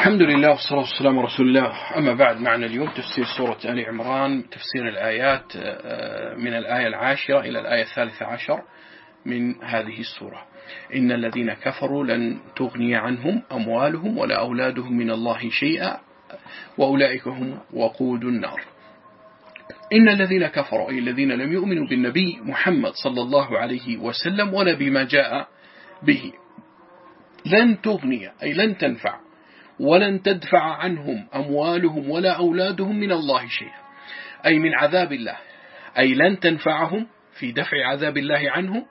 الحمد لله والصلاة والسلام على رسول الله. أما بعد، معنا اليوم تفسير سورة آل عمران، تفسير الآيات من الآية 10 إلى الآية 13 من هذه السورة. إن الذين كفروا لن تغني عنهم أموالهم ولا أولادهم من الله شيئا وأولئك هم وقود النار. إن الذين كفروا أي الذين لم يؤمنوا بالنبي محمد صلى الله عليه وسلم ولا بما جاء به لن تغني أي لن تنفع ولن تدفع عنهم أموالهم ولا أولادهم من الله شيئا، أي من عذاب الله، أي لن تنفعهم في دفع عذاب الله عنهم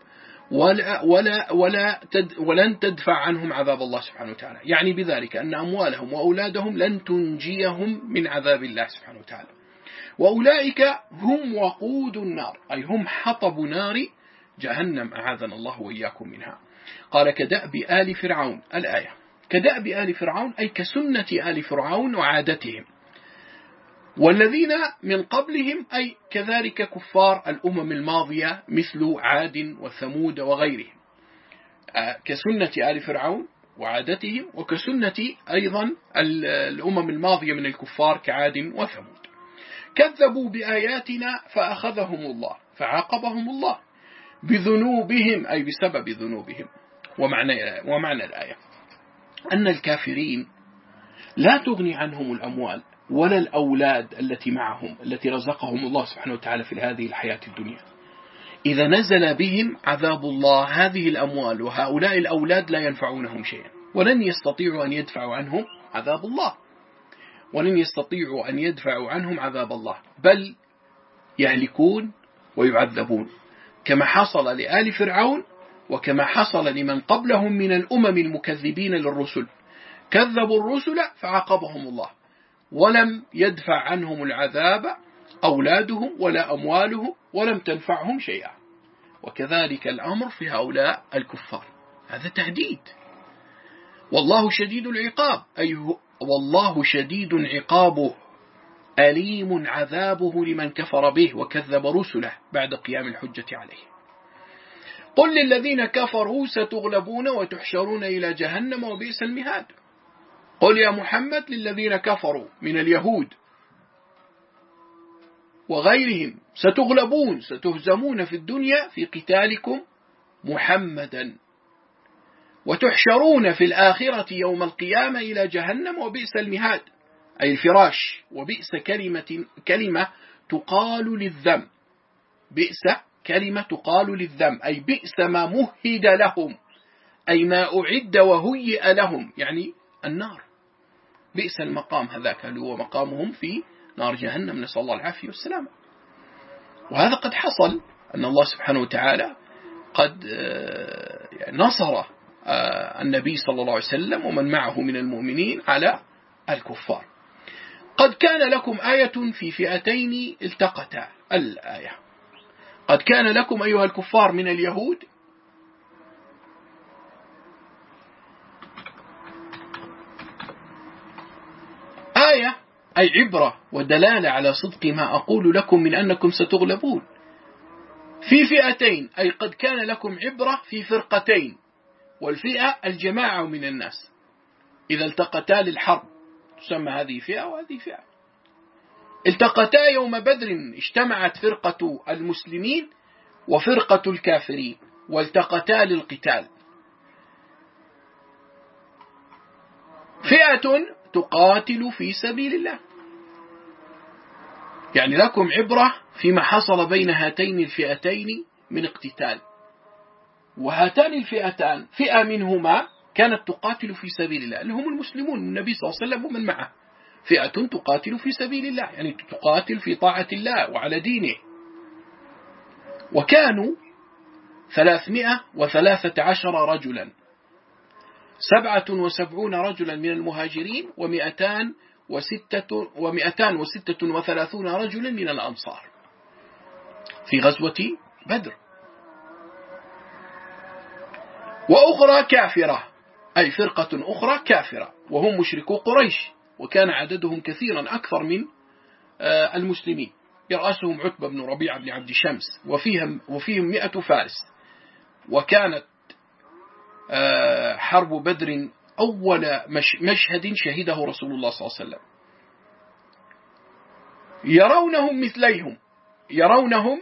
ولن تدفع عنهم عذاب الله سبحانه وتعالى. يعني بذلك أن أموالهم وأولادهم لن تنجيهم من عذاب الله سبحانه وتعالى. وأولئك هم وقود النار، أي هم حطب نار جهنم، أعاذنا الله وإياكم منها. قال كدأب آل فرعون، الآية كدأب آل فرعون أي كسنة آل فرعون وعادتهم، والذين من قبلهم أي كذلك كفار الأمم الماضية مثل عاد وثمود وغيرهم، كسنة آل فرعون وعادتهم وكسنة أيضا الأمم الماضية من الكفار كعاد وثمود. كذبوا بآياتنا فأخذهم الله فعاقبهم الله بذنوبهم أي بسبب ذنوبهم. ومعنى الآية أن الكافرين لا تغني عنهم الأموال ولا الأولاد التي معهم التي رزقهم الله سبحانه وتعالى في هذه الحياة الدنيا. إذا نزل بهم عذاب الله هذه الأموال وهؤلاء الأولاد لا ينفعونهم شيئا، ولن يستطيعوا أن يدفعوا عنهم عذاب الله، ولن يستطيعوا أن يدفعوا عنهم عذاب الله، بل يهلكون ويعذبون كما حصل لآل فرعون وكما حصل لمن قبلهم من الأمم المكذبين للرسل. كذبوا الرسل فعاقبهم الله ولم يدفع عنهم العذاب أولادهم ولا أموالهم ولم تنفعهم شيئا. وكذلك الأمر في هؤلاء الكفار، هذا تهديد. والله شديد العقاب، أي والله شديد عقابه أليم عذابه لمن كفر به وكذب رسله بعد قيام الحجة عليه. قل للذين كفروا ستغلبون وتحشرون إلى جهنم وبئس المهاد. قل يا محمد للذين كفروا من اليهود وغيرهم ستغلبون ستهزمون في الدنيا في قتالكم محمدا وتحشرون في الآخرة يوم القيامة إلى جهنم وبئس المهاد، أي الفراش. وبئس كلمة تقال للذم، بئس كلمة تقال للذم، أي بئس ما مهد لهم، أي ما أعد وهيئ لهم، يعني النار. بئس المقام هذاك اللي هو مقامهم في نار جهنم، نسأل الله العافية والسلامة. وهذا قد حصل أن الله سبحانه وتعالى قد نصر النبي صلى الله عليه وسلم ومن معه من المؤمنين على الكفار. قد كان لكم آية في فئتين التقتا، الآية قد كان لكم أيها الكفار من اليهود آية أي عبرة ودلالة على صدق ما أقول لكم من أنكم ستغلبون في فئتين، أي قد كان لكم عبرة في فرقتين، والفئة الجماعة من الناس إذا التقتا للحرب تسمى هذه فئة وهذه فئة. التقتا يوم بدر، اجتمعت فرقة المسلمين وفرقة الكافرين والتقتا للقتال. فئة تقاتل في سبيل الله، يعني لكم عبرة فيما حصل بين هاتين الفئتين من اقتتال. وهاتان الفئتان فئة منهما كانت تقاتل في سبيل الله اللي هم المسلمون، النبي صلى الله عليه وسلم ومن معه. فئة تقاتل في سبيل الله يعني تقاتل في طاعة الله وعلى دينه. وكانوا 313 رجلا، 77 رجلا من المهاجرين و236 رجلا من الأنصار في غزوة بدر. وأخرى كافرة، أي فرقة أخرى كافرة وهم مشركو قريش، وكان عددهم كثيرا أكثر من المسلمين، يرأسهم عتبة بن ربيعة بن عبد شمس، وفيهم 100 فارس. وكانت حرب بدر أول مشهد شهده رسول الله صلى الله عليه وسلم. يرونهم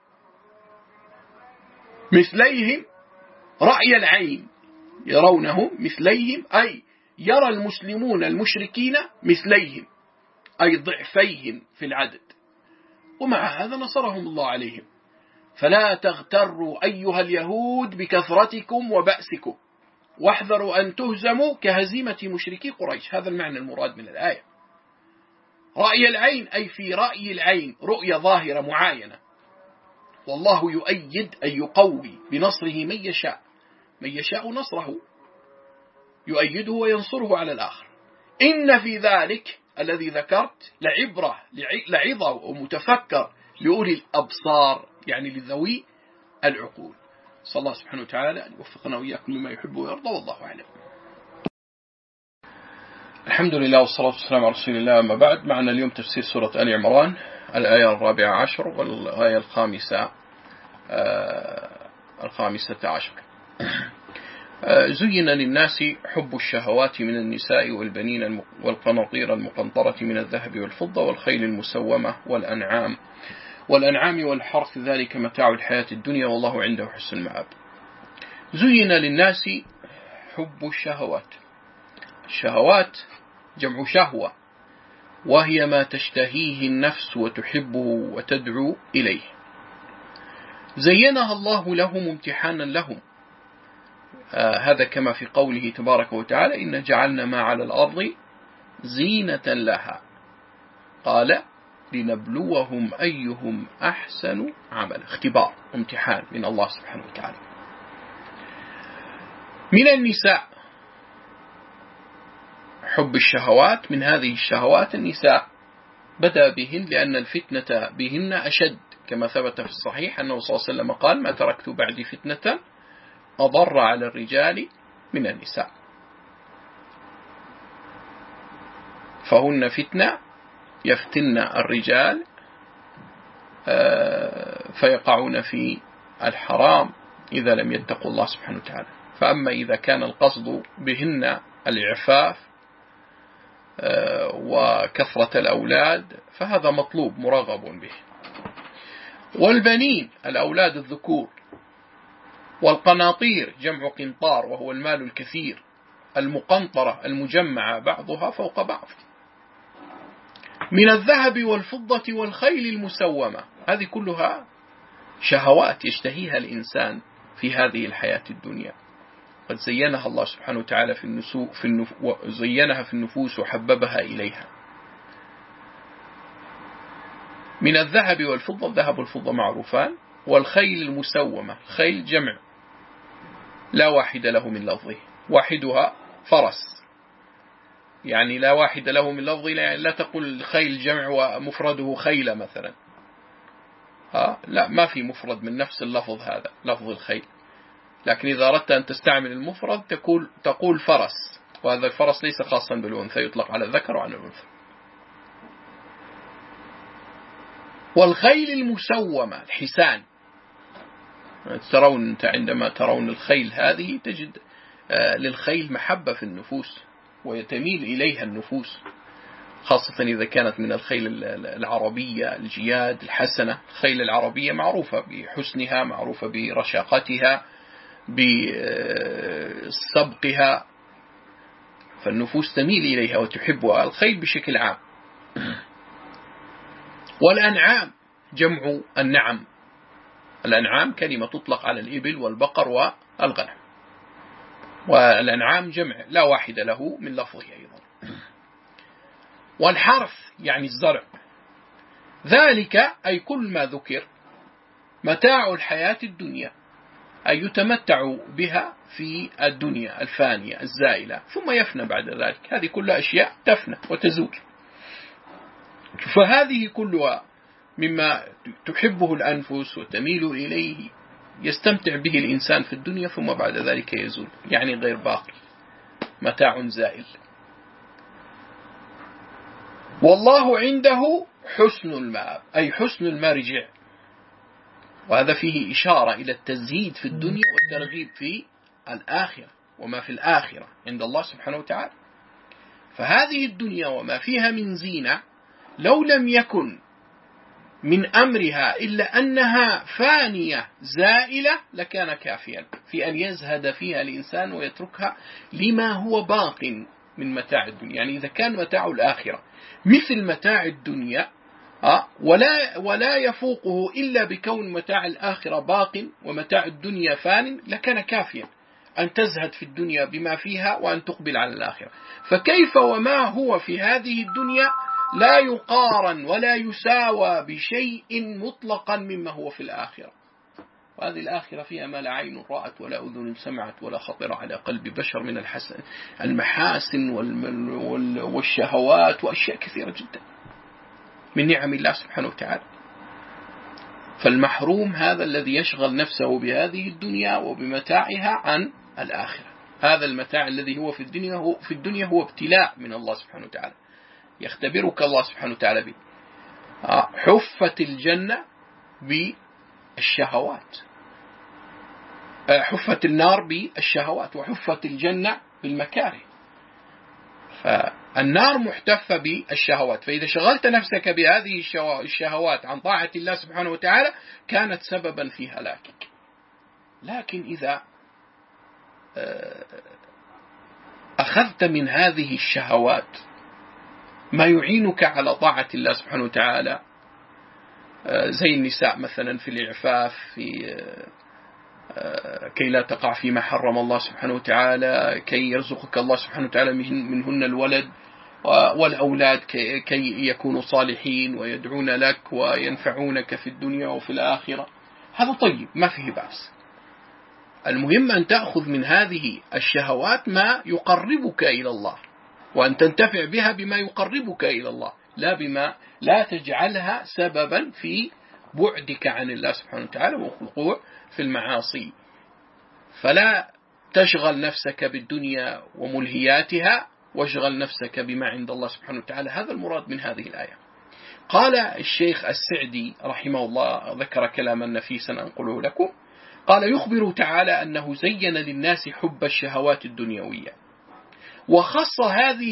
مثليهم رأي العين. يرونهم مثليهم أي يرى المسلمون المشركين مثليهم أي ضعفيهم في العدد، ومع هذا نصرهم الله عليهم. فلا تغتروا أيها اليهود بكثرتكم وبأسكم واحذروا أن تهزموا كهزيمة مشركي قريش. هذا المعنى المراد من الآية. رأي العين أي في رأي العين، رؤية ظاهرة معاينة. والله يؤيد أي يقوي بنصره من يشاء نصره، يؤيده وينصره على الآخر. إن في ذلك الذي ذكرت لعظة ومتفكر لأولي الأبصار، يعني لذوي العقول. صلى الله سبحانه وتعالى أن يوفقنا وإياكم لما يحب ويرضى، والله أعلم. الحمد لله والصلاة والسلام على رسول الله. أما بعد، معنا اليوم تفسير سورة آل عمران، الآية 14 والآية 15. زين للناس حب الشهوات من النساء والبنين والقناطير المقنطرة من الذهب والفضة والخيل المسومة والأنعام والحرث، ذلك متاع الحياة الدنيا والله عنده حسن المآب. زين للناس حب الشهوات. الشهوات جمع شهوة، وهي ما تشتهيه النفس وتحبه وتدعو إليه. زينها الله لهم امتحانا لهم، هذا كما في قوله تبارك وتعالى: إن جعلنا ما على الأرض زينة لها، قال لنبلوهم أيهم أحسن عملا. اختبار، امتحان من الله سبحانه وتعالى. من النساء حب الشهوات، من هذه الشهوات النساء، بدأ بهن لأن الفتنة بهن أشد، كما ثبت في الصحيح أنه صلى الله عليه وسلم قال: ما تركت بعد فتنة أضر على الرجال من النساء. فهن فتنة يفتن الرجال فيقعون في الحرام إذا لم يتقوا الله سبحانه وتعالى. فأما إذا كان القصد بهن الإعفاف وكثرة الأولاد فهذا مطلوب مرغب به. والبنين الأولاد الذكور، والقناطير جمع قنطار وهو المال الكثير، المقنطرة المجمعة بعضها فوق بعض، من الذهب والفضة والخيل المسومة. هذه كلها شهوات يشتهيها الإنسان في هذه الحياة الدنيا، قد زينها الله سبحانه وتعالى زينها في النفوس وحببها إليها. من الذهب والفضة، الذهب والفضة معروفان، والخيل المسومة، الخيل جمع لا واحد له من لفظه، واحدها فرس، يعني لا واحد له من لفظه، يعني لا تقول خيل جمع ومفرده خيل مثلا، لا، ما في مفرد من نفس اللفظ، هذا لفظ الخيل. لكن إذا أردت أن تستعمل المفرد تقول فرس، وهذا الفرس ليس خاصا بالأنثى، يطلق على الذكر وعلى الأنثى. والخيل المسومة الحسان، ترون عندما ترون الخيل هذه تجد للخيل محبة في النفوس ويتميل إليها النفوس، خاصة إذا كانت من الخيل العربية الجياد الحسنة. الخيل العربية معروفة بحسنها، معروفة برشاقتها، بسبقها، فالنفوس تميل إليها وتحبها، الخيل بشكل عام. والأنعام جمع النعم، الأنعام كلمة تطلق على الإبل والبقر والغنم، والأنعام جمع لا واحد له من لفظه أيضا. والحرث يعني الزرع، ذلك أي كل ما ذكر متاع الحياة الدنيا، أي يتمتع بها في الدنيا الفانية الزائلة، ثم يفنى بعد ذلك. هذه كلها أشياء تفنى وتزول، فهذه كلها مما تحبه الأنفس وتميل إليه، يستمتع به الإنسان في الدنيا ثم بعد ذلك يزول، يعني غير باقي، متاع زائل. والله عنده حسن المآب، أي حسن المرجع، وهذا فيه إشارة إلى التزهيد في الدنيا والترغيب في الآخرة، وما في الآخرة عند الله سبحانه وتعالى. فهذه الدنيا وما فيها من زينة لو لم يكن من أمرها إلا أنها فانية زائلة لكان كافيا في أن يزهد فيها الإنسان ويتركها لما هو باق من متاع الدنيا. يعني إذا كان متاع الآخرة مثل متاع الدنيا ولا يفوقه إلا بكون متاع الآخرة باق ومتاع الدنيا فان لكان كافيا أن تزهد في الدنيا بما فيها وأن تقبل على الآخرة. فكيف وما هو في هذه الدنيا لا يقارن ولا يساوى بشيء مطلقا مما هو في الآخرة. وهذه الآخرة فيها ما لا عين رأت ولا أذن سمعت ولا خطر على قلب بشر من المحاسن والشهوات وأشياء كثيرة جدا من نعم الله سبحانه وتعالى. فالمحروم هذا الذي يشغل نفسه بهذه الدنيا وبمتاعها عن الآخرة. هذا المتاع الذي هو في الدنيا هو ابتلاء من الله سبحانه وتعالى، يختبرك الله سبحانه وتعالى به. حفت الجنة بالشهوات، حفت النار بالشهوات، وحفت الجنة بالمكاره. فالنار محتفة بالشهوات، فإذا شغلت نفسك بهذه الشهوات عن طاعة الله سبحانه وتعالى كانت سببا في هلاكك. لكن إذا أخذت من هذه الشهوات ما يعينك على طاعة الله سبحانه وتعالى، زي النساء مثلا في الإعفاف، في كي لا تقع فيما حرم الله سبحانه وتعالى، كي يرزقك الله سبحانه وتعالى منهن الولد والأولاد كي يكونوا صالحين ويدعون لك وينفعونك في الدنيا وفي الآخرة. هذا طيب، ما فيه بأس. المهم أن تأخذ من هذه الشهوات ما يقربك إلى الله، وأن تنتفع بها بما يقربك إلى الله، لا تجعلها سببا في بعدك عن الله سبحانه وتعالى والوقوع في المعاصي. فلا تشغل نفسك بالدنيا وملهياتها، واشغل نفسك بما عند الله سبحانه وتعالى. هذا المراد من هذه الآية. قال الشيخ السعدي رحمه الله، ذكر كلاما نفيسا أنقله لكم، قال: يخبر تعالى أنه زين للناس حب الشهوات الدنيوية، وخص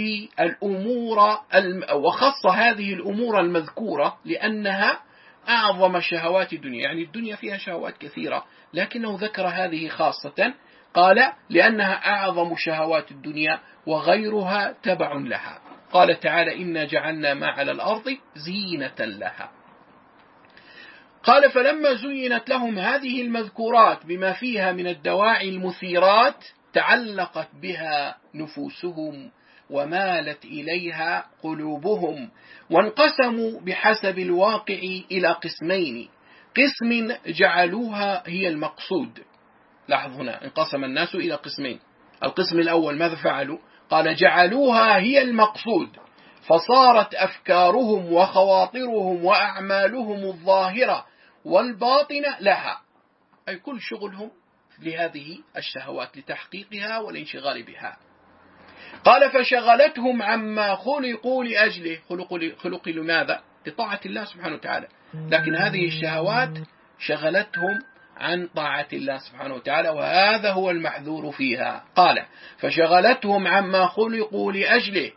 هذه الأمور المذكورة لأنها أعظم شهوات الدنيا. يعني الدنيا فيها شهوات كثيرة، لكنه ذكر هذه خاصة، قال: لأنها أعظم شهوات الدنيا وغيرها تبع لها. قال تعالى: إنا جعلنا ما على الأرض زينة لها. قال: فلما زينت لهم هذه المذكورات بما فيها من الدواعي المثيرات تعلقت بها نفوسهم ومالت إليها قلوبهم، وانقسموا بحسب الواقع إلى قسمين: قسم جعلوها هي المقصود. لاحظ هنا انقسم الناس إلى قسمين. القسم الأول ماذا فعلوا؟ قال: جعلوها هي المقصود، فصارت أفكارهم وخواطرهم وأعمالهم الظاهرة والباطنة لها، أي كل شغلهم لهذه الشهوات لتحقيقها والانشغال بها. قال: فشغلتهم عما خلقوا لأجله. خلقوا لماذا؟ لطاعة الله سبحانه وتعالى، لكن هذه الشهوات شغلتهم عن طاعة الله سبحانه وتعالى، وهذا هو المحذور فيها. قال: فشغلتهم عما خلقوا لأجله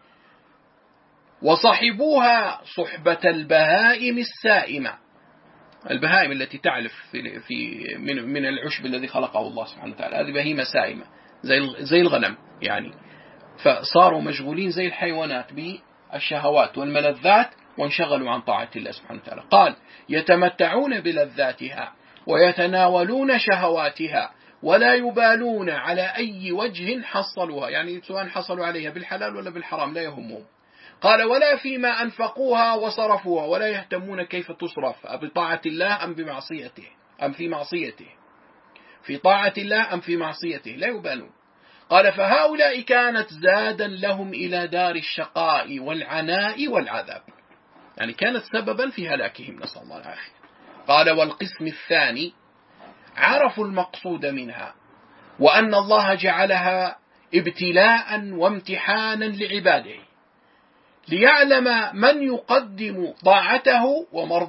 وصحبوها صحبة البهائم السائمة. البهائم التي تعلف من العشب الذي خلقه الله سبحانه وتعالى، هذه بهيمة سائمة زي الغنم يعني. فصاروا مشغولين زي الحيوانات بالشهوات والملذات وانشغلوا عن طاعة الله سبحانه وتعالى. قال: يتمتعون بلذاتها ويتناولون شهواتها ولا يبالون على أي وجه حصلوها، يعني سواء حصلوا عليها بالحلال ولا بالحرام لا يهمهم. قال: ولا فيما أنفقوها وصرفوها، ولا يهتمون كيف تصرف، بطاعة الله أم بمعصيته أم في معصيته، في طاعة الله أم في معصيته، لا يبالون. قال: فهؤلاء كانت زادا لهم إلى دار الشقاء والعناء والعذاب، يعني كانت سببا في هلاكهم، نسأل الله العافية. قال: والقسم الثاني عرفوا المقصود منها، وأن الله جعلها ابتلاء وامتحانا لعباده ليعلم من يقدم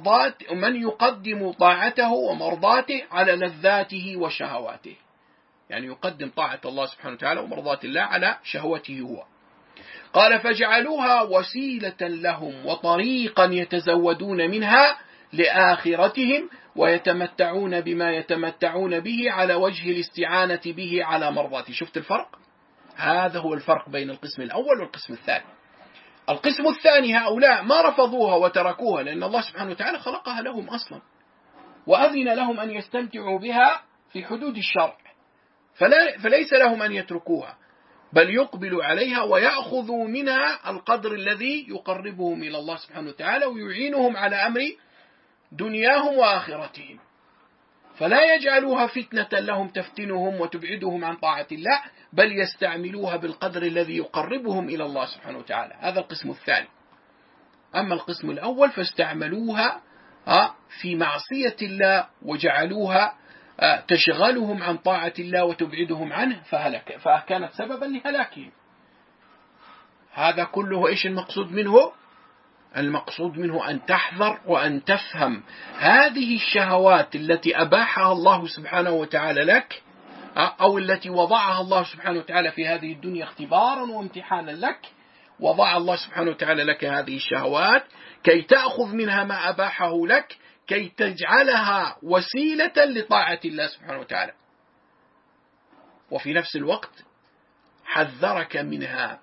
طاعته ومرضاته على لذاته وشهواته. يعني يقدم طاعة الله سبحانه وتعالى ومرضاة الله على شهوته هو. قال فجعلوها وسيلة لهم وطريقا يتزودون منها لآخرتهم ويتمتعون بما يتمتعون به على وجه الاستعانة به على مرضاته. شفت الفرق؟ هذا هو الفرق بين القسم الأول والقسم الثاني. القسم الثاني هؤلاء ما رفضوها وتركوها، لأن الله سبحانه وتعالى خلقها لهم أصلا وأذن لهم أن يستمتعوا بها في حدود الشرع، فليس لهم أن يتركوها، بل يقبلوا عليها ويأخذوا منها القدر الذي يقربهم إلى الله سبحانه وتعالى ويعينهم على أمر دنياهم وآخرتهم، فلا يجعلوها فتنة لهم تفتنهم وتبعدهم عن طاعة الله، بل يستعملوها بالقدر الذي يقربهم إلى الله سبحانه وتعالى. هذا القسم الثاني. أما القسم الأول فاستعملوها في معصية الله وجعلوها تشغلهم عن طاعة الله وتبعدهم عنه فكانت سببا لهلاكهم. هذا كله إيش المقصود منه؟ المقصود منه أن تحذر وأن تفهم هذه الشهوات التي أباحها الله سبحانه وتعالى لك، أو التي وضعها الله سبحانه وتعالى في هذه الدنيا اختبارا وامتحانا لك. وضع الله سبحانه وتعالى لك هذه الشهوات كي تأخذ منها ما أباحه لك، كي تجعلها وسيلة لطاعة الله سبحانه وتعالى، وفي نفس الوقت حذرك منها،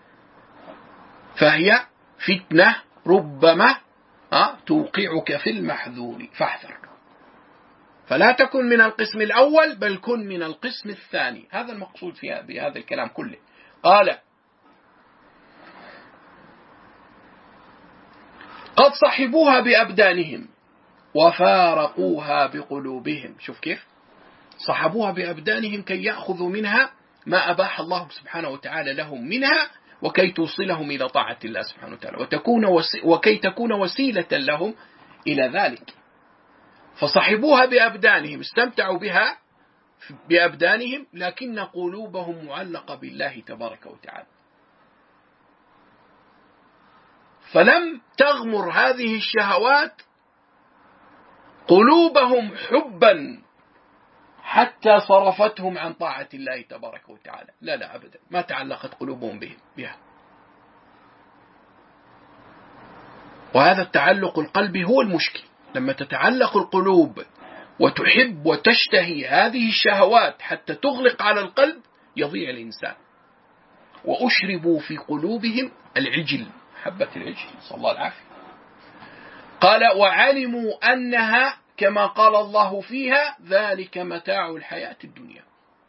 فهي فتنة ربما توقعك في المحذور، فاحذر. فلا تكن من القسم الأول بل كن من القسم الثاني. هذا المقصود بهذا الكلام كله. قال قد صحبوها بأبدانهم وفارقوها بقلوبهم. شوف كيف صحبوها بأبدانهم كي يأخذوا منها ما أباح الله سبحانه وتعالى لهم منها، وكي توصلهم إلى طاعة الله سبحانه وتعالى وكي تكون وسيلة لهم إلى ذلك. فصحبوها بأبدانهم، استمتعوا بها بأبدانهم، لكن قلوبهم معلقة بالله تبارك وتعالى، فلم تغمر هذه الشهوات قلوبهم حبا حتى صرفتهم عن طاعة الله تبارك وتعالى. لا أبدا، ما تعلقت قلوبهم بها. وهذا التعلق القلبي هو المشكل. لما تتعلق القلوب وتحب وتشتهي هذه الشهوات حتى تغلق على القلب، يضيع الإنسان. وأشربوا في قلوبهم العجل، حبة العجل، صلى الله العافية. قال وعلموا أنها كما قال الله فيها ذلك متاع الحياة الدنيا.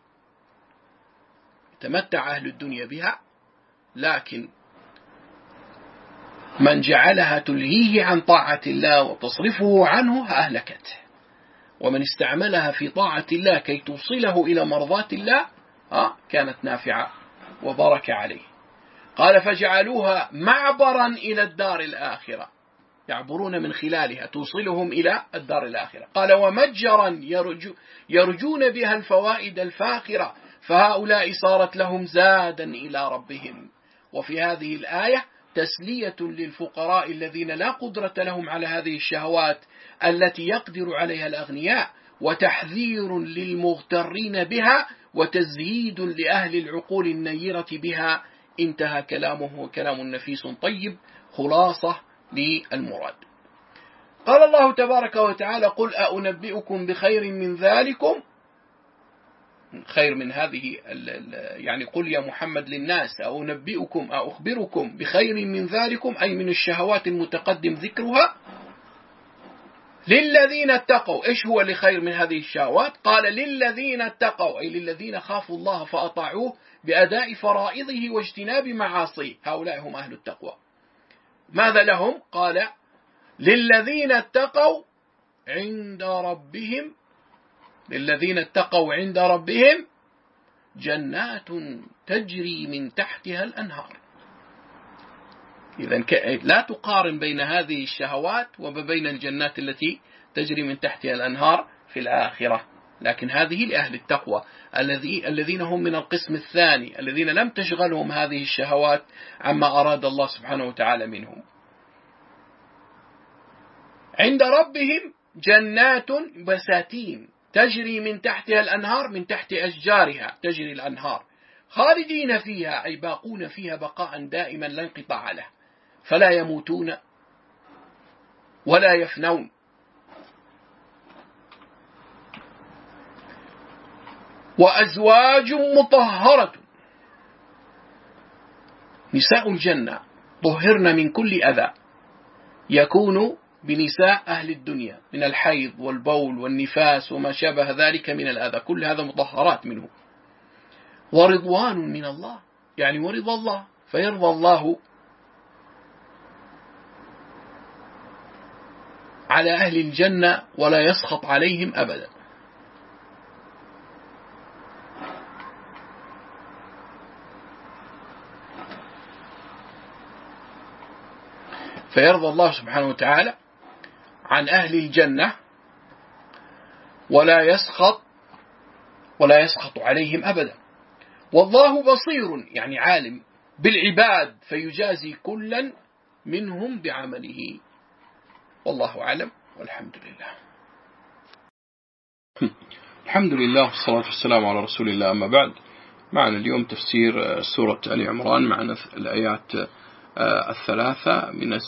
تمتع أهل الدنيا بها، لكن من جعلها تلهيه عن طاعة الله وتصرفه عنه أهلكته، ومن استعملها في طاعة الله كي توصله إلى مرضاة الله كانت نافعة وبارك عليه. قال فجعلوها معبرا إلى الدار الآخرة، يعبرون من خلالها توصلهم إلى الدار الآخرة. قال ومتجرا يرجون بها الفوائد الفاخرة، فهؤلاء صارت لهم زادا إلى ربهم. وفي هذه الآية تسلية للفقراء الذين لا قدرة لهم على هذه الشهوات التي يقدر عليها الأغنياء، وتحذير للمغترين بها، وتزهيد لأهل العقول النيرة بها. انتهى كلامه، كلام نفيس طيب، خلاصة للمراد. قال الله تبارك وتعالى قل أنبئكم بخير من ذلكم، خير من هذه يعني قل يا محمد للناس أنبئكم أخبركم بخير من ذلكم، أي من الشهوات المتقدم ذكرها، للذين اتقوا. إيش هو لخير من هذه الشهوات؟ قال للذين اتقوا، أي للذين خافوا الله فأطاعوه بأداء فرائضه واجتناب معاصيه، هؤلاء هم أهل التقوى. ماذا لهم؟ قال للذين اتقوا عند ربهم، للذين اتقوا عند ربهم جنات تجري من تحتها الأنهار. إذن لا تقارن بين هذه الشهوات وبين الجنات التي تجري من تحتها الأنهار في الآخرة، لكن هذه لأهل التقوى الذين هم من القسم الثاني، الذين لم تشغلهم هذه الشهوات عما أراد الله سبحانه وتعالى منهم. عند ربهم جنات بساتين تجري من تحتها الأنهار، من تحت أشجارها تجري الأنهار، خالدين فيها أي باقون فيها بقاء دائما لا انقطاع له، فلا يموتون ولا يفنون. وأزواج مطهرة، نساء الجنة طهرن من كل أذى يكون بنساء أهل الدنيا من الحيض والبول والنفاس وما شابه ذلك من الأذى، كل هذا مطهرات منه. ورضوان من الله، يعني ورضا الله، فيرضى الله على أهل الجنة ولا يسخط عليهم أبدا. فيرضى الله سبحانه وتعالى عن أهل الجنة ولا يسخط عليهم أبدا. والله بصير، يعني عالم بالعباد، فيجازي كلا منهم بعمله. والله أعلم، والحمد لله. الحمد لله والصلاة والسلام على رسول الله، أما بعد. معنا اليوم تفسير سورة آل عمران، معنا الآيات 3 من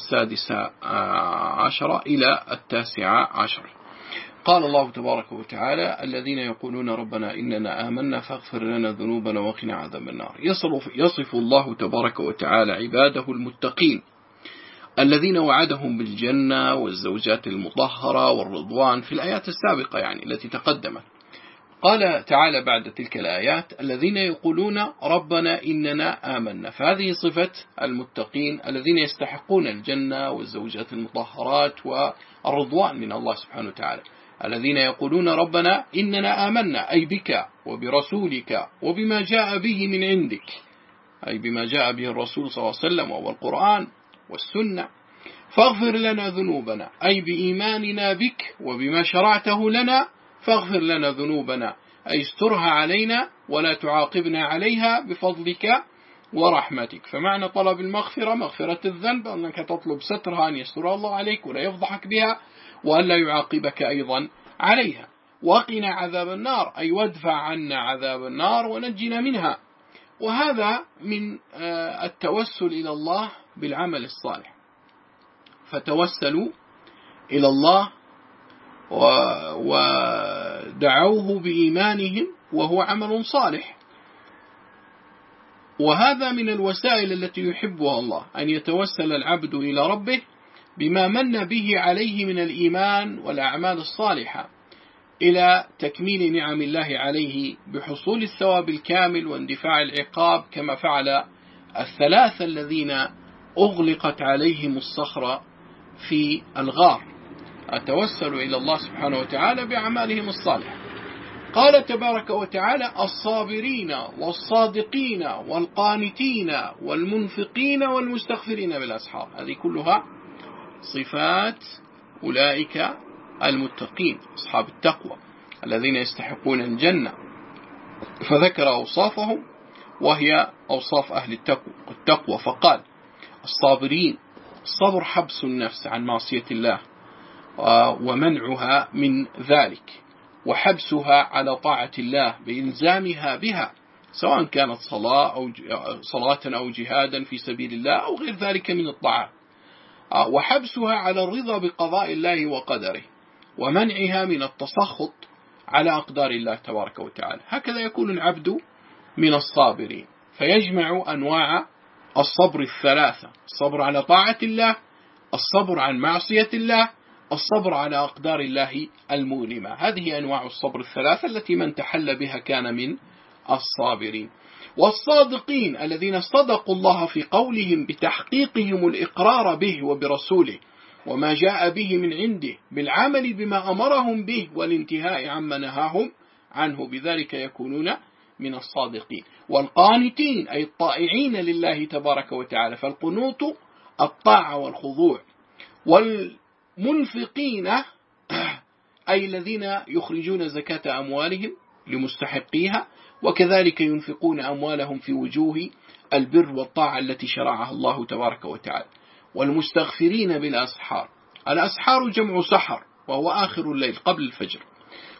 16 إلى 19. قال الله تبارك وتعالى: الذين يقولون ربنا إننا آمنا فاغفر لنا ذنوبنا وقنا عذاب النار. يصف الله تبارك وتعالى عباده المتقين الذين وعدهم بالجنة والزوجات المطهرة والرضوان في الآيات السابقة، يعني التي تقدمت. قال تعالى بعد تلك الآيات: الذين يقولون ربنا إننا آمنا، فهذه صفة المتقين الذين يستحقون الجنة والزوجات المطهرات والرضوان من الله سبحانه وتعالى. الذين يقولون ربنا إننا آمنا، أي بك وبرسولك وبما جاء به من عندك، أي بما جاء به الرسول صلى الله عليه وسلم والقرآن والسنة. فاغفر لنا ذنوبنا، أي بإيماننا بك وبما شرعته لنا، فاغفر لنا ذنوبنا، أي استرها علينا ولا تعاقبنا عليها بفضلك ورحمتك. فمعنى طلب المغفرة مغفرة الذنب، أنك تطلب سترها، أن يسترها الله عليك ولا يفضحك بها وأن لا يعاقبك أيضا عليها. وقنا عذاب النار، أي وادفع عنا عذاب النار ونجنا منها. وهذا من التوسل إلى الله بالعمل الصالح. فتوسلوا إلى الله ودعوه بإيمانهم وهو عمل صالح. وهذا من الوسائل التي يحبها الله، أن يتوسل العبد إلى ربه بما من به عليه من الإيمان والأعمال الصالحة إلى تكميل نعم الله عليه بحصول الثواب الكامل واندفاع العقاب، كما فعل 3 الذين أغلقت عليهم الصخرة في الغار، أتوسلوا إلى الله سبحانه وتعالى بأعمالهم الصالحة. قال تبارك وتعالى: الصابرين والصادقين والقانتين والمنفقين والمستغفرين بالأسحار. هذه كلها صفات أولئك المتقين أصحاب التقوى الذين يستحقون الجنة. فذكر أوصافهم وهي أوصاف أهل التقوى، فقال: الصابرين، الصبر حبس النفس عن معصية الله ومنعها من ذلك، وحبسها على طاعة الله بإلزامها بها، سواء كانت صلاة أو جهادا في سبيل الله أو غير ذلك من الطاعات، وحبسها على الرضا بقضاء الله وقدره، ومنعها من التسخط على أقدار الله تبارك وتعالى. هكذا يكون العبد من الصابرين، فيجمع أنواع الصبر 3: الصبر على طاعة الله، الصبر عن معصية الله، الصبر على أقدار الله المؤلمة. هذه أنواع الصبر 3 التي من تحل بها كان من الصابرين. والصادقين الذين صدقوا الله في قولهم بتحقيقهم الإقرار به وبرسوله وما جاء به من عنده، بالعمل بما أمرهم به والانتهاء عما نهاهم عنه، بذلك يكونون من الصادقين. والقانتين أي الطائعين لله تبارك وتعالى، فالقنوط الطاعة والخضوع. والمنفقين أي الذين يخرجون زكاة أموالهم لمستحقيها، وكذلك ينفقون أموالهم في وجوه البر والطاعة التي شرعها الله تبارك وتعالى. والمستغفرين بالأسحار، الأسحار جمع سحر وهو آخر الليل قبل الفجر.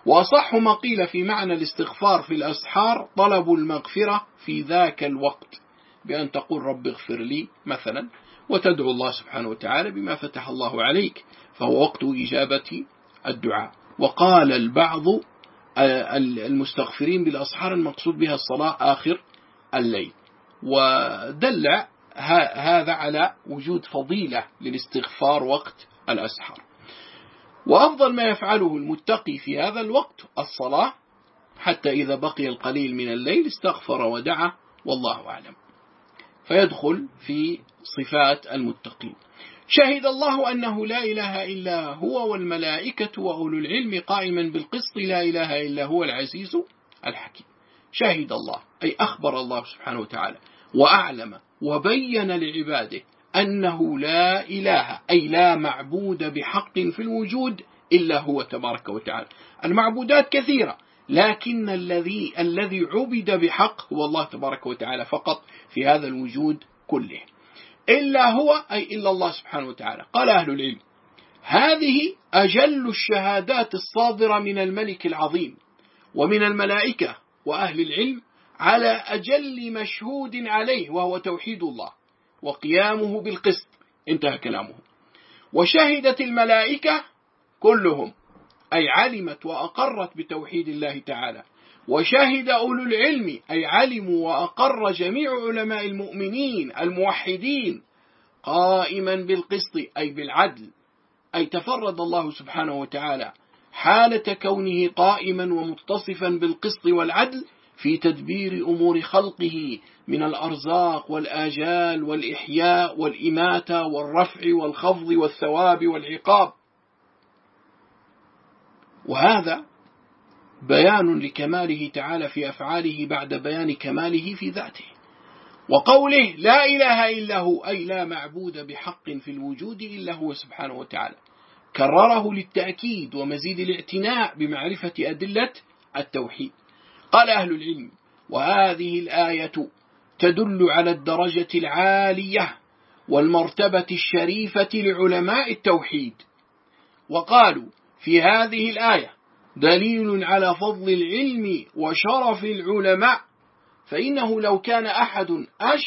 وأصح ما قيل في معنى الاستغفار في الأسحار طلب المغفرة في ذاك الوقت، بأن تقول رب اغفر لي مثلا، وتدعو الله سبحانه وتعالى بما فتح الله عليك، فهو وقت إجابة الدعاء. وقال البعض المستغفرين بالأسحار المقصود بها الصلاة آخر الليل، ودل هذا على وجود فضيلة للاستغفار وقت الأسحار. وأفضل ما يفعله المتقي في هذا الوقت الصلاة، حتى إذا بقي القليل من الليل استغفر ودعا، والله أعلم، فيدخل في صفات المتقين. شهد الله أنه لا إله إلا هو والملائكة وأولو العلم قائما بالقسط لا إله إلا هو العزيز الحكيم. شهد الله أي أخبر الله سبحانه وتعالى وأعلم وبين لعباده أنه لا إله أي لا معبود بحق في الوجود إلا هو تبارك وتعالى. المعبودات كثيرة، لكن الذي عبد بحق هو الله تبارك وتعالى فقط في هذا الوجود كله. إلا هو أي إلا الله سبحانه وتعالى. قال أهل العلم هذه أجل الشهادات الصادرة من الملك العظيم ومن الملائكة وأهل العلم على أجل مشهود عليه، وهو توحيد الله وقيامه بالقسط. انتهى كلامه. وشهدت الملائكة كلهم أي علمت وأقرت بتوحيد الله تعالى. وشهد أولو العلم أي علموا وأقر جميع علماء المؤمنين الموحدين قائما بالقسط أي بالعدل، أي تفرد الله سبحانه وتعالى حالة كونه قائما ومتصفا بالقسط والعدل في تدبير أمور خلقه من الأرزاق والآجال والإحياء والإماتة والرفع والخفض والثواب والعقاب. وهذا بيان لكماله تعالى في أفعاله بعد بيان كماله في ذاته. وقوله لا إله إلا هو أي لا معبود بحق في الوجود إلا هو سبحانه وتعالى، كرره للتأكيد ومزيد الاعتناء بمعرفة أدلة التوحيد. قال أهل العلم وهذه الآية تدل على الدرجة العالية والمرتبة الشريفة لعلماء التوحيد. وقالوا في هذه الآية دليل على فضل العلم وشرف العلماء، فإنه لو كان أحد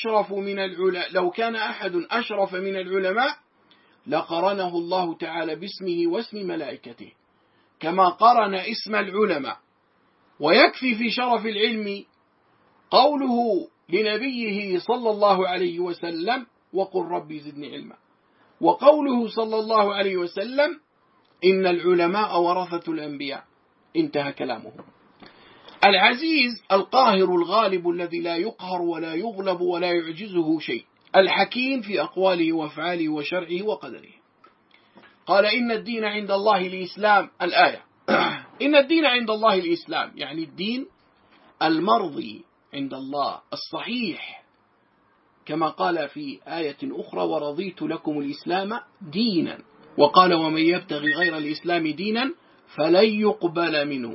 أشرف من العلماء لقرنه الله تعالى باسمه واسم ملائكته كما قرن اسم العلماء. ويكفي في شرف العلم قوله لنبيه صلى الله عليه وسلم وقل ربي زدني علما، وقوله صلى الله عليه وسلم إن العلماء ورثة الأنبياء. انتهى كلامه. العزيز القاهر الغالب الذي لا يقهر ولا يغلب ولا يعجزه شيء، الحكيم في أقواله وأفعاله وشرعه وقدره. قال إن الدين عند الله الإسلام. الآية إن الدين عند الله الإسلام، يعني الدين المرضي عند الله الصحيح، كما قال في آية أخرى ورضيت لكم الإسلام دينا، وقال ومن يبتغي غير الإسلام دينا فلن يقبل منه.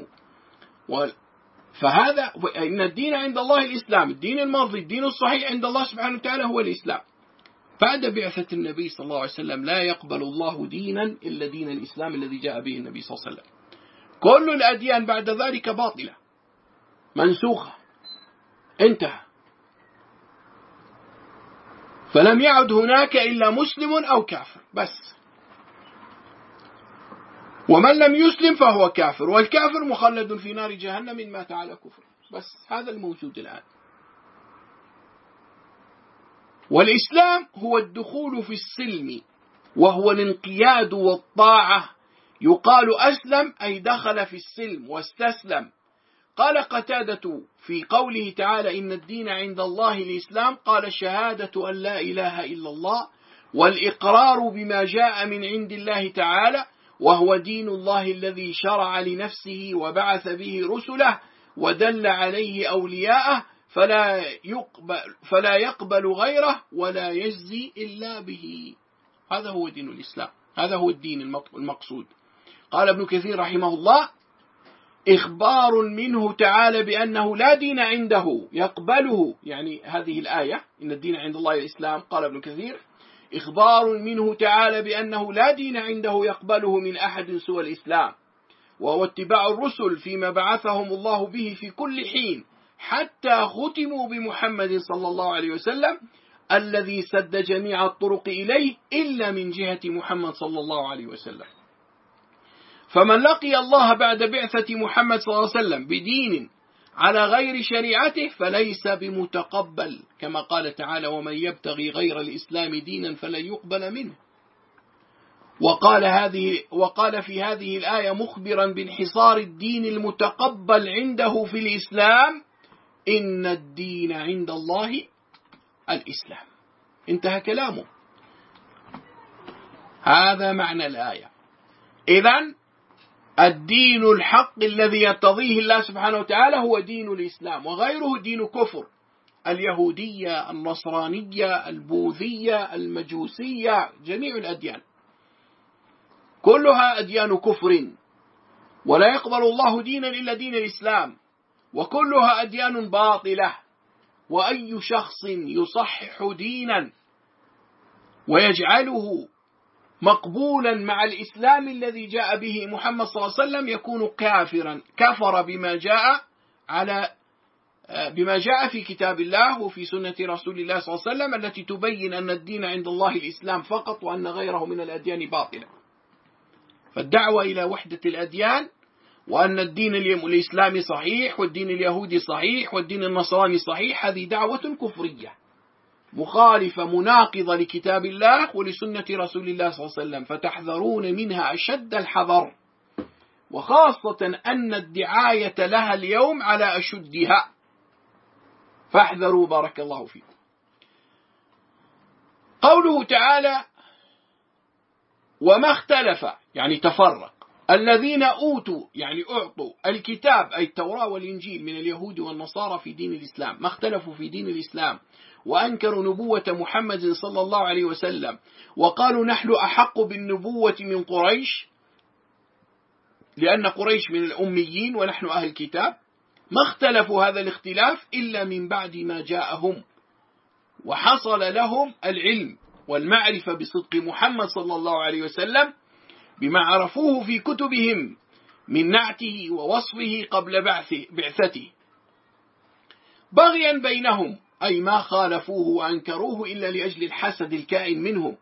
فهذا إن الدين عند الله الإسلام، الدين المرضي الدين الصحيح عند الله سبحانه وتعالى هو الإسلام. بعد بعثة النبي صلى الله عليه وسلم لا يقبل الله دينا إلا دين الإسلام الذي جاء به النبي صلى الله عليه وسلم. كل الأديان بعد ذلك باطلة منسوخة، انتهى. فلم يعد هناك إلا مسلم أو كافر بس، ومن لم يسلم فهو كافر، والكافر مخلد في نار جهنم إن مات على كفر. بس هذا الموجود الآن. والإسلام هو الدخول في السلم، وهو الانقياد والطاعة. يقال أسلم أي دخل في السلم واستسلم. قال قتادة في قوله تعالى إن الدين عند الله الإسلام، قال شهادة أن لا إله إلا الله والإقرار بما جاء من عند الله تعالى، وهو دين الله الذي شرع لنفسه وبعث به رسله ودل عليه أولياءه، فلا يقبل غيره ولا يجزي إلا به. هذا هو دين الإسلام، هذا هو الدين المقصود. قال ابن كثير رحمه الله إخبار منه تعالى بأنه لا دين عنده يقبله، يعني هذه الآية إن الدين عند الله الإسلام. قال ابن كثير إخبار منه تعالى بأنه لا دين عنده يقبله من أحد سوى الإسلام، وهو اتباع الرسل فيما بعثهم الله به في كل حين حتى ختموا بمحمد صلى الله عليه وسلم الذي سد جميع الطرق إليه إلا من جهة محمد صلى الله عليه وسلم. فمن لقي الله بعد بعثة محمد صلى الله عليه وسلم بدين على غير شريعته فليس بمتقبل، كما قال تعالى: ومن يبتغي غير الإسلام دينا فلن يقبل منه. وقال في هذه الآية مخبرا بانحصار الدين المتقبل عنده في الإسلام: إن الدين عند الله الإسلام. انتهى كلامه. هذا معنى الآية. إذن الدين الحق الذي يرتضيه الله سبحانه وتعالى هو دين الإسلام، وغيره دين كفر: اليهودية، النصرانية، البوذية، المجوسية، جميع الأديان كلها أديان كفر، ولا يقبل الله دينا إلا دين الإسلام، وكلها أديان باطلة. وأي شخص يصحح دينا ويجعله مقبولا مع الإسلام الذي جاء به محمد صلى الله عليه وسلم يكون كافرا، كفر بما جاء في كتاب الله وفي سنة رسول الله صلى الله عليه وسلم التي تبين أن الدين عند الله الإسلام فقط، وأن غيره من الأديان باطلة. فالدعوة إلى وحدة الأديان، وأن الدين الإسلامي صحيح والدين اليهودي صحيح والدين النصراني صحيح، هذه دعوة كفرية مخالفة مناقضة لكتاب الله ولسنة رسول الله صلى الله عليه وسلم، فتحذرون منها أشد الحذر، وخاصة أن الدعاية لها اليوم على أشدها، فاحذروا بارك الله فيكم. قوله تعالى: وما اختلف يعني تفرق الذين أوتوا يعني أعطوا الكتاب أي التوراة والإنجيل من اليهود والنصارى في دين الإسلام، ما اختلفوا في دين الإسلام وأنكروا نبوة محمد صلى الله عليه وسلم وقالوا نحن أحق بالنبوة من قريش لأن قريش من الأميين ونحن أهل الكتاب، ما اختلفوا هذا الاختلاف إلا من بعد ما جاءهم وحصل لهم العلم والمعرفة بصدق محمد صلى الله عليه وسلم بما عرفوه في كتبهم من نعته ووصفه قبل بعثته، بغيا بينهم أي ما خالفوه وأنكروه إلا لأجل الحسد الكائن منهم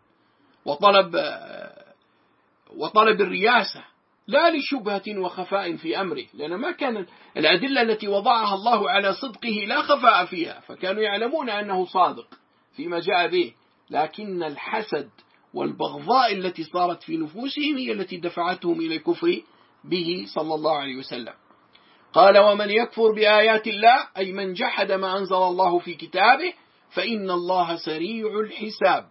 وطلب الرياسة، لا لشبهة وخفاء في أمره، لأن ما كان الأدلة التي وضعها الله على صدقه لا خفاء فيها، فكانوا يعلمون أنه صادق فيما جاء به، لكن الحسد والبغضاء التي صارت في نفوسهم هي التي دفعتهم إلى الكفر به صلى الله عليه وسلم. قال: ومن يكفر بآيات الله أي من جحد ما أنزل الله في كتابه فإن الله سريع الحساب،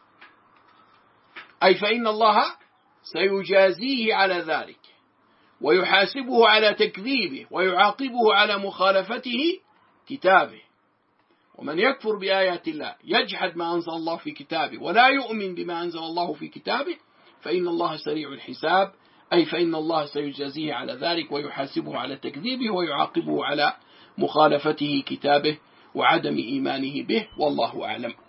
أي فإن الله سيجازيه على ذلك ويحاسبه على تكذيبه ويعاقبه على مخالفته كتابه. ومن يكفر بآيات الله يجحد ما أنزل الله في كتابه ولا يؤمن بما أنزل الله في كتابه فإن الله سريع الحساب، أي فإن الله سيجازيه على ذلك ويحاسبه على تكذيبه ويعاقبه على مخالفته كتابه وعدم إيمانه به، والله أعلم.